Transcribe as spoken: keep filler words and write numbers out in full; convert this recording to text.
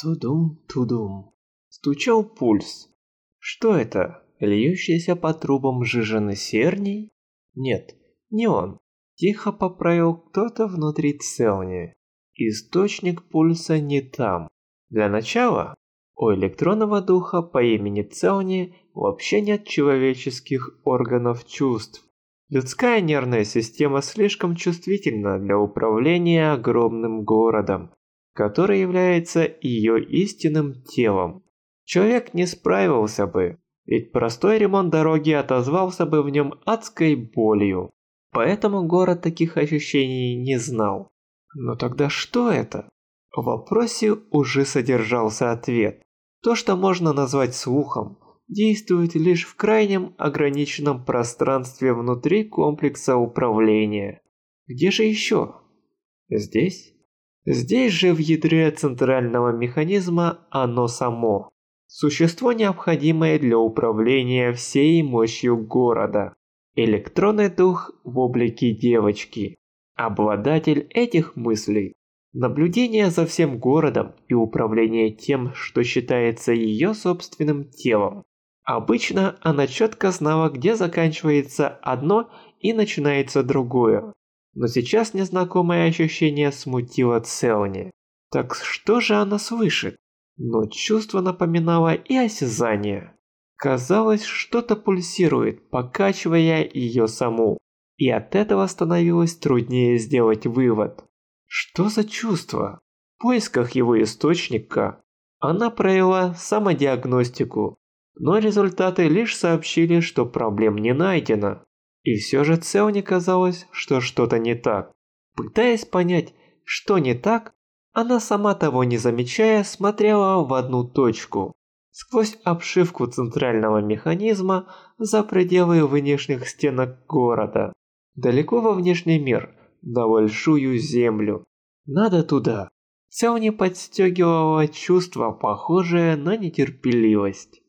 Тудум-тудум. Стучал пульс. Что это? Льющийся по трубам сжиженный серний? Нет, не он. Тихо поправил кто-то внутри Целни. Источник пульса не там. Для начала, у электронного духа по имени Целни вообще нет человеческих органов чувств. Людская нервная система слишком чувствительна для управления огромным городом, который является ее истинным телом. Человек не справился бы, ведь простой ремонт дороги отозвался бы в нем адской болью. Поэтому город таких ощущений не знал. Но тогда что это? В вопросе уже содержался ответ. То, что можно назвать слухом, действует лишь в крайнем ограниченном пространстве внутри комплекса управления. Где же еще? Здесь? Здесь же в ядре центрального механизма оно само. Существо, необходимое для управления всей мощью города. Электронный дух в облике девочки. Обладатель этих мыслей. Наблюдение за всем городом и управление тем, что считается ее собственным телом. Обычно она четко знала, где заканчивается одно и начинается другое. Но сейчас незнакомое ощущение смутило Целни. Так что же она слышит? Но чувство напоминало и осязание. Казалось, что-то пульсирует, покачивая ее саму. И от этого становилось труднее сделать вывод. Что за чувство? В поисках его источника она провела самодиагностику, но результаты лишь сообщили, что проблем не найдено. И все же Целни казалось, что что-то не так. Пытаясь понять, что не так, она сама того не замечая смотрела в одну точку. Сквозь обшивку центрального механизма за пределы внешних стенок города. Далеко во внешний мир, на большую землю. Надо туда. Целни подстегивало чувство, похожее на нетерпеливость.